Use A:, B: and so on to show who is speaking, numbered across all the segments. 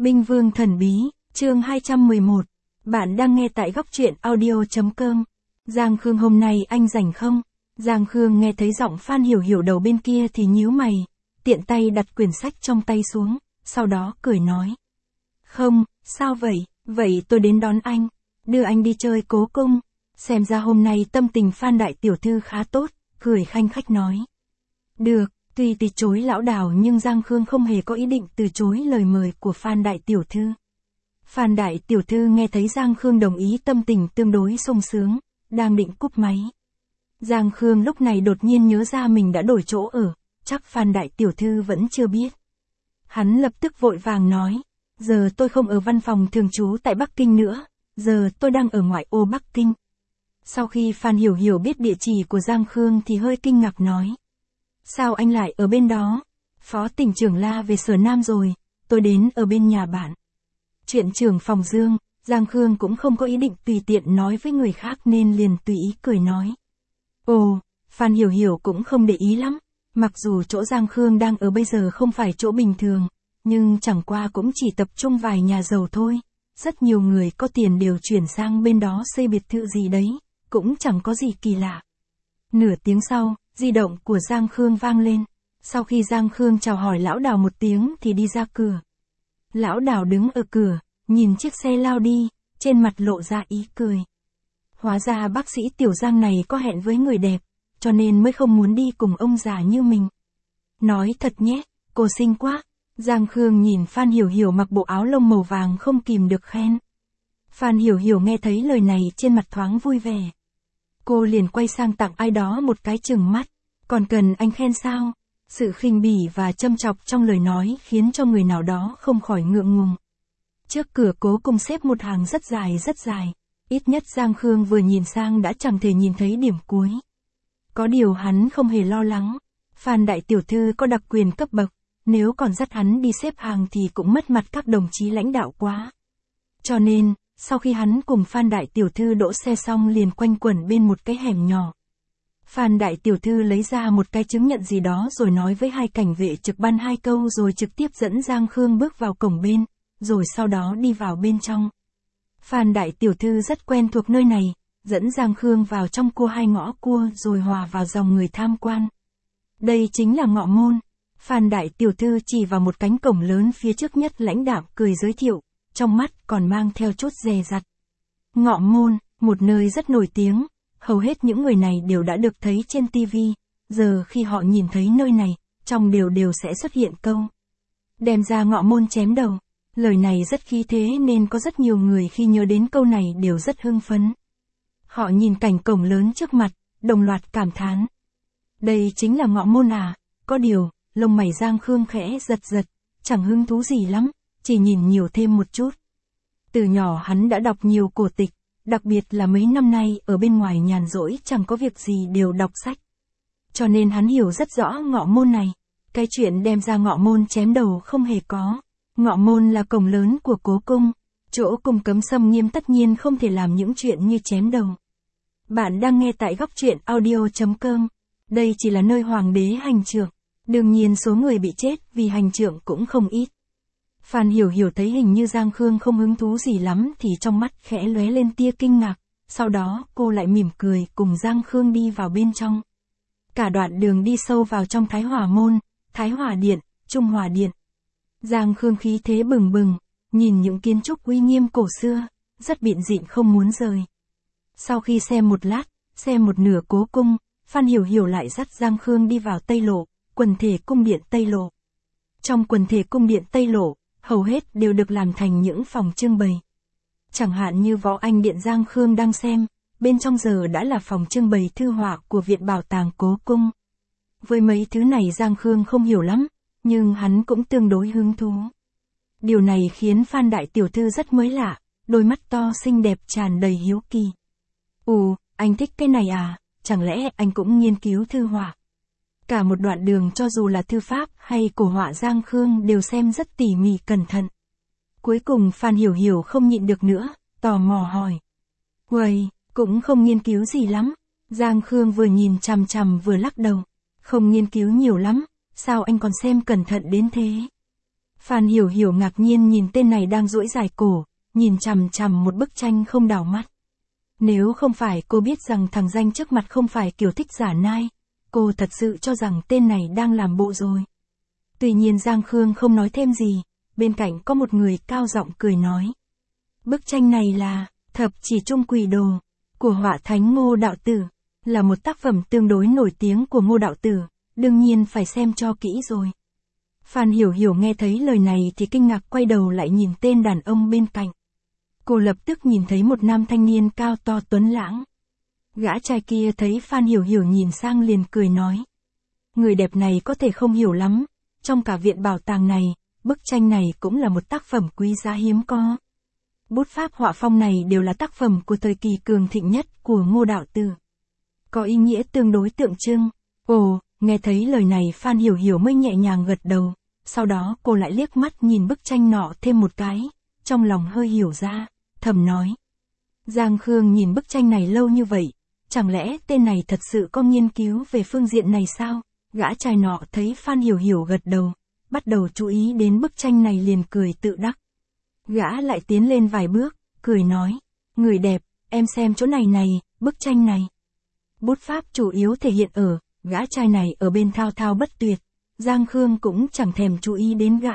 A: Binh Vương Thần Bí, chương 211. Bạn đang nghe tại góc truyện audio.com. Giang Khương hôm nay anh rảnh không? Giang Khương nghe thấy giọng Phan Hiểu Hiểu đầu bên kia thì nhíu mày, tiện tay đặt quyển sách trong tay xuống, sau đó cười nói. Không, sao vậy? Vậy tôi đến đón anh, đưa anh đi chơi Cố Cung. Xem ra hôm nay tâm tình Phan đại tiểu thư khá tốt, cười khanh khách nói. Được, tuy từ chối lão Đào nhưng Giang Khương không hề có ý định từ chối lời mời của Phan đại tiểu thư. Phan đại tiểu thư nghe thấy Giang Khương đồng ý tâm tình tương đối sung sướng, đang định cúp máy. Giang Khương lúc này đột nhiên nhớ ra mình đã đổi chỗ ở, chắc Phan đại tiểu thư vẫn chưa biết. Hắn lập tức vội vàng nói, giờ tôi không ở văn phòng thường trú tại Bắc Kinh nữa, giờ tôi đang ở ngoại ô Bắc Kinh. Sau khi Phan Hiểu Hiểu biết địa chỉ của Giang Khương thì hơi kinh ngạc nói. Sao anh lại ở bên đó? Phó tỉnh trưởng la về Sở Nam rồi, tôi đến ở bên nhà bạn. Chuyện trưởng phòng Dương, Giang Khương cũng không có ý định tùy tiện nói với người khác nên liền tùy ý cười nói. Ồ, Phan Hiểu Hiểu cũng không để ý lắm, mặc dù chỗ Giang Khương đang ở bây giờ không phải chỗ bình thường, nhưng chẳng qua cũng chỉ tập trung vài nhà giàu thôi. Rất nhiều người có tiền đều chuyển sang bên đó xây biệt thự gì đấy, cũng chẳng có gì kỳ lạ. Nửa tiếng sau, di động của Giang Khương vang lên. Sau khi Giang Khương chào hỏi lão Đào một tiếng thì đi ra cửa. Lão Đào đứng ở cửa, nhìn chiếc xe lao đi, trên mặt lộ ra ý cười. Hóa ra bác sĩ Tiểu Giang này có hẹn với người đẹp, cho nên mới không muốn đi cùng ông già như mình. Nói thật nhé, cô xinh quá. Giang Khương nhìn Phan Hiểu Hiểu mặc bộ áo lông màu vàng không kìm được khen. Phan Hiểu Hiểu nghe thấy lời này trên mặt thoáng vui vẻ. Cô liền quay sang tặng ai đó một cái chừng mắt. Còn cần anh khen sao? Sự khinh bỉ và châm chọc trong lời nói khiến cho người nào đó không khỏi ngượng ngùng. Trước cửa Cố Cung xếp một hàng rất dài. Ít nhất Giang Khương vừa nhìn sang đã chẳng thể nhìn thấy điểm cuối. Có điều hắn không hề lo lắng. Phan đại tiểu thư có đặc quyền cấp bậc, nếu còn dắt hắn đi xếp hàng thì cũng mất mặt các đồng chí lãnh đạo quá. Cho nên, sau khi hắn cùng Phan đại tiểu thư đỗ xe xong liền quanh quẩn bên một cái hẻm nhỏ. Phan đại tiểu thư lấy ra một cái chứng nhận gì đó rồi nói với hai cảnh vệ trực ban hai câu rồi trực tiếp dẫn Giang Khương bước vào cổng bên, rồi sau đó đi vào bên trong. Phan đại tiểu thư rất quen thuộc nơi này, dẫn Giang Khương vào trong cua hai ngõ cua rồi hòa vào dòng người tham quan. Đây chính là ngọ môn. Phan đại tiểu thư chỉ vào một cánh cổng lớn phía trước nhất lãnh đạm cười giới thiệu, trong mắt còn mang theo chút dè dặt. Ngọ môn, một nơi rất nổi tiếng, hầu hết những người này đều đã được thấy trên TV, giờ khi họ nhìn thấy nơi này, trong đều sẽ xuất hiện câu. Đem ra ngọ môn chém đầu. Lời này rất khí thế nên có rất nhiều người khi nhớ đến câu này đều rất hưng phấn. Họ nhìn cảnh cổng lớn trước mặt, đồng loạt cảm thán. Đây chính là ngọ môn à? Có điều, lông mày Giang Khương khẽ giật, chẳng hứng thú gì lắm, chỉ nhìn nhiều thêm một chút. Từ nhỏ hắn đã đọc nhiều cổ tịch, đặc biệt là mấy năm nay ở bên ngoài nhàn rỗi chẳng có việc gì đều đọc sách. Cho nên hắn hiểu rất rõ ngọ môn này, cái chuyện đem ra ngọ môn chém đầu không hề có. Ngọ môn là cổng lớn của Cố Cung, chỗ cung cấm xâm nghiêm tất nhiên không thể làm những chuyện như chém đầu. Bạn đang nghe tại góc truyện audio.com, đây chỉ là nơi hoàng đế hành trượng, đương nhiên số người bị chết vì hành trượng cũng không ít. Phan Hiểu Hiểu thấy hình như Giang Khương không hứng thú gì lắm thì trong mắt khẽ lóe lên tia kinh ngạc, sau đó cô lại mỉm cười cùng Giang Khương đi vào bên trong. Cả đoạn đường đi sâu vào trong Thái Hòa Môn, Thái Hòa Điện, Trung Hòa Điện. Giang Khương khí thế bừng bừng, nhìn những kiến trúc uy nghiêm cổ xưa, rất bịn dịn không muốn rời. Sau khi xem một lát, xem một nửa Cố Cung, Phan Hiểu Hiểu lại dắt Giang Khương đi vào Tây Lộ, quần thể cung điện Tây Lộ. Trong quần thể cung điện Tây Lộ, hầu hết đều được làm thành những phòng trưng bày. Chẳng hạn như Võ Anh Điện Giang Khương đang xem, bên trong giờ đã là phòng trưng bày thư họa của Viện Bảo tàng Cố Cung. Với mấy thứ này Giang Khương không hiểu lắm, nhưng hắn cũng tương đối hứng thú. Điều này khiến Phan đại tiểu thư rất mới lạ, đôi mắt to xinh đẹp tràn đầy hiếu kỳ. Anh thích cái này à, chẳng lẽ anh cũng nghiên cứu thư họa? Cả một đoạn đường cho dù là thư pháp hay cổ họa Giang Khương đều xem rất tỉ mỉ cẩn thận. Cuối cùng Phan Hiểu Hiểu không nhịn được nữa, tò mò hỏi. Uầy, cũng không nghiên cứu gì lắm. Giang Khương vừa nhìn chằm vừa lắc đầu. Không nghiên cứu nhiều lắm, sao anh còn xem cẩn thận đến thế? Phan Hiểu Hiểu ngạc nhiên nhìn tên này đang duỗi dài cổ, nhìn chằm chằm một bức tranh không đảo mắt. Nếu không phải cô biết rằng thằng danh trước mặt không phải kiểu thích giả nai, cô thật sự cho rằng tên này đang làm bộ rồi. Tuy nhiên Giang Khương không nói thêm gì, bên cạnh có một người cao giọng cười nói. Bức tranh này là Thập Chỉ Trung Quỷ Đồ, của họa thánh Ngô Đạo Tử, là một tác phẩm tương đối nổi tiếng của Ngô Đạo Tử, đương nhiên phải xem cho kỹ rồi. Phan Hiểu Hiểu nghe thấy lời này thì kinh ngạc quay đầu lại nhìn tên đàn ông bên cạnh. Cô lập tức nhìn thấy một nam thanh niên cao to tuấn lãng. Gã trai kia thấy Phan Hiểu Hiểu nhìn sang liền cười nói. Người đẹp này có thể không hiểu lắm, trong cả viện bảo tàng này, bức tranh này cũng là một tác phẩm quý giá hiếm có. Bút pháp họa phong này đều là tác phẩm của thời kỳ cường thịnh nhất của Ngô Đạo Tử. Có ý nghĩa tương đối tượng trưng. Ồ, nghe thấy lời này Phan Hiểu Hiểu mới nhẹ nhàng gật đầu, sau đó cô lại liếc mắt nhìn bức tranh nọ thêm một cái, trong lòng hơi hiểu ra, thầm nói. Giang Khương nhìn bức tranh này lâu như vậy, chẳng lẽ tên này thật sự có nghiên cứu về phương diện này sao? Gã trai nọ thấy Phan Hiểu Hiểu gật đầu, bắt đầu chú ý đến bức tranh này liền cười tự đắc. Gã lại tiến lên vài bước, cười nói, người đẹp, em xem chỗ này này, bức tranh này. Bút pháp chủ yếu thể hiện ở, gã trai này ở bên thao thao bất tuyệt, Giang Khương cũng chẳng thèm chú ý đến gã.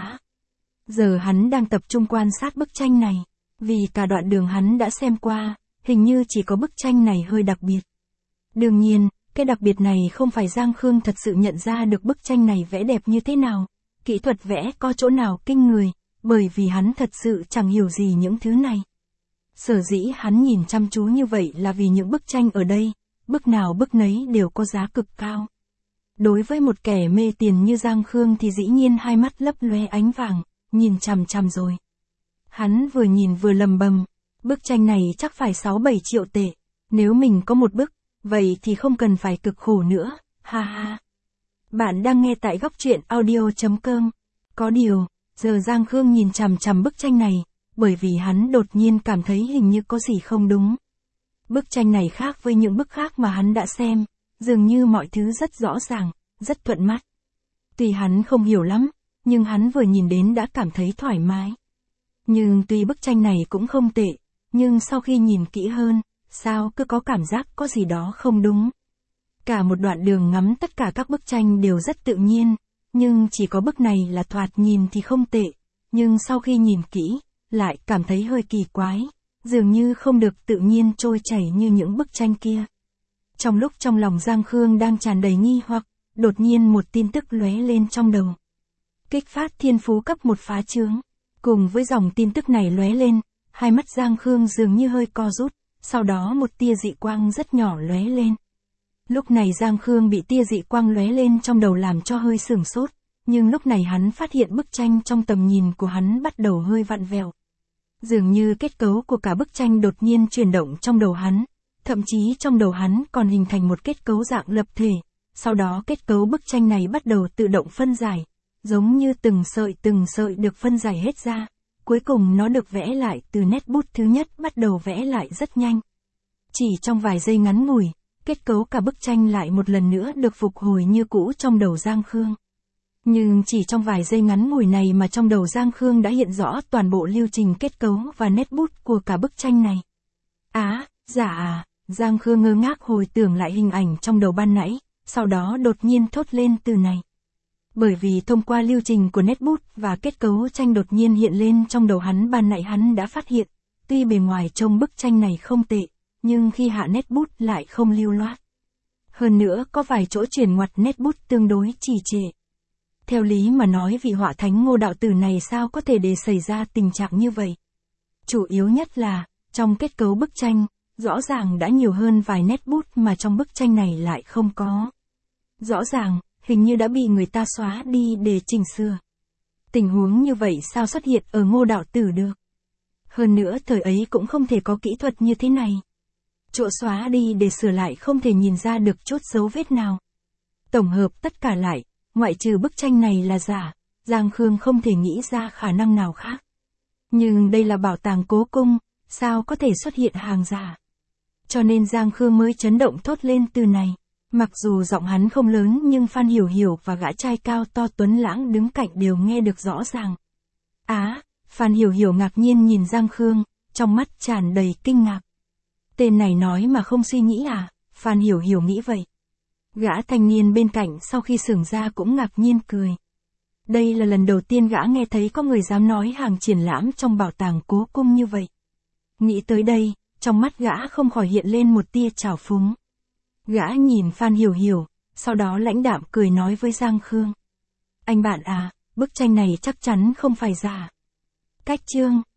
A: Giờ hắn đang tập trung quan sát bức tranh này, vì cả đoạn đường hắn đã xem qua, hình như chỉ có bức tranh này hơi đặc biệt. Đương nhiên, cái đặc biệt này không phải Giang Khương thật sự nhận ra được bức tranh này vẽ đẹp như thế nào, kỹ thuật vẽ có chỗ nào kinh người, bởi vì hắn thật sự chẳng hiểu gì những thứ này. Sở dĩ hắn nhìn chăm chú như vậy là vì những bức tranh ở đây, bức nào bức nấy đều có giá cực cao. Đối với một kẻ mê tiền như Giang Khương thì dĩ nhiên hai mắt lấp lóe ánh vàng, nhìn chằm chằm rồi. Hắn vừa nhìn vừa lầm bầm, bức tranh này chắc phải 6-7 triệu tệ, nếu mình có một bức, vậy thì không cần phải cực khổ nữa, ha ha. Bạn đang nghe tại góc truyện audio.com. Có điều, giờ Giang Khương nhìn chằm chằm bức tranh này, bởi vì hắn đột nhiên cảm thấy hình như có gì không đúng. Bức tranh này khác với những bức khác mà hắn đã xem, dường như mọi thứ rất rõ ràng, rất thuận mắt. Tuy hắn không hiểu lắm, nhưng hắn vừa nhìn đến đã cảm thấy thoải mái. Nhưng tuy bức tranh này cũng không tệ, nhưng sau khi nhìn kỹ hơn, sao cứ có cảm giác có gì đó không đúng. Cả một đoạn đường ngắm tất cả các bức tranh đều rất tự nhiên, nhưng chỉ có bức này là thoạt nhìn thì không tệ, nhưng sau khi nhìn kỹ, lại cảm thấy hơi kỳ quái, dường như không được tự nhiên trôi chảy như những bức tranh kia. Trong lúc trong lòng Giang Khương đang tràn đầy nghi hoặc, đột nhiên một tin tức lóe lên trong đầu. Kích phát thiên phú cấp 1 phá chướng. Cùng với dòng tin tức này lóe lên, hai mắt Giang Khương dường như hơi co rút, sau đó một tia dị quang rất nhỏ lóe lên. Lúc này Giang Khương bị tia dị quang lóe lên trong đầu làm cho hơi sửng sốt, nhưng lúc này hắn phát hiện bức tranh trong tầm nhìn của hắn bắt đầu hơi vặn vẹo. Dường như kết cấu của cả bức tranh đột nhiên chuyển động trong đầu hắn, thậm chí trong đầu hắn còn hình thành một kết cấu dạng lập thể, sau đó kết cấu bức tranh này bắt đầu tự động phân giải, giống như từng sợi được phân giải hết ra, cuối cùng nó được vẽ lại từ nét bút thứ nhất bắt đầu vẽ lại rất nhanh. Chỉ trong vài giây ngắn ngủi, kết cấu cả bức tranh lại một lần nữa được phục hồi như cũ trong đầu Giang Khương. Nhưng chỉ trong vài giây ngắn ngủi này mà trong đầu Giang Khương đã hiện rõ toàn bộ lưu trình kết cấu và nét bút của cả bức tranh này. Giả à, Giang Khương ngơ ngác hồi tưởng lại hình ảnh trong đầu ban nãy, sau đó đột nhiên thốt lên từ này. Bởi vì thông qua lưu trình của nét bút và kết cấu tranh đột nhiên hiện lên trong đầu hắn ban nãy hắn đã phát hiện, tuy bề ngoài trông bức tranh này không tệ, nhưng khi hạ nét bút lại không lưu loát. Hơn nữa có vài chỗ chuyển ngoặt nét bút tương đối trì trệ. Theo lý mà nói vị họa thánh Ngô Đạo Tử này sao có thể để xảy ra tình trạng như vậy? Chủ yếu nhất là, trong kết cấu bức tranh, rõ ràng đã nhiều hơn vài nét bút mà trong bức tranh này lại không có. Rõ ràng, hình như đã bị người ta xóa đi để chỉnh sửa. Tình huống như vậy sao xuất hiện ở Ngô Đạo Tử được? Hơn nữa thời ấy cũng không thể có kỹ thuật như thế này. Chỗ xóa đi để sửa lại không thể nhìn ra được chút dấu vết nào. Tổng hợp tất cả lại, ngoại trừ bức tranh này là giả, Giang Khương không thể nghĩ ra khả năng nào khác. Nhưng đây là bảo tàng Cố Cung, sao có thể xuất hiện hàng giả? Cho nên Giang Khương mới chấn động thốt lên từ này. Mặc dù giọng hắn không lớn nhưng Phan Hiểu Hiểu và gã trai cao to tuấn lãng đứng cạnh đều nghe được rõ ràng. Phan Hiểu Hiểu ngạc nhiên nhìn Giang Khương, trong mắt tràn đầy kinh ngạc. Tên này nói mà không suy nghĩ à? Phan Hiểu Hiểu nghĩ vậy. Gã thanh niên bên cạnh sau khi xưởng ra cũng ngạc nhiên cười. Đây là lần đầu tiên gã nghe thấy có người dám nói hàng triển lãm trong bảo tàng Cố Cung như vậy. Nghĩ tới đây, trong mắt gã không khỏi hiện lên một tia trào phúng. Gã nhìn Phan Hiểu Hiểu, sau đó lãnh đạm cười nói với Giang Khương. Anh bạn à, bức tranh này chắc chắn không phải giả. Cách chương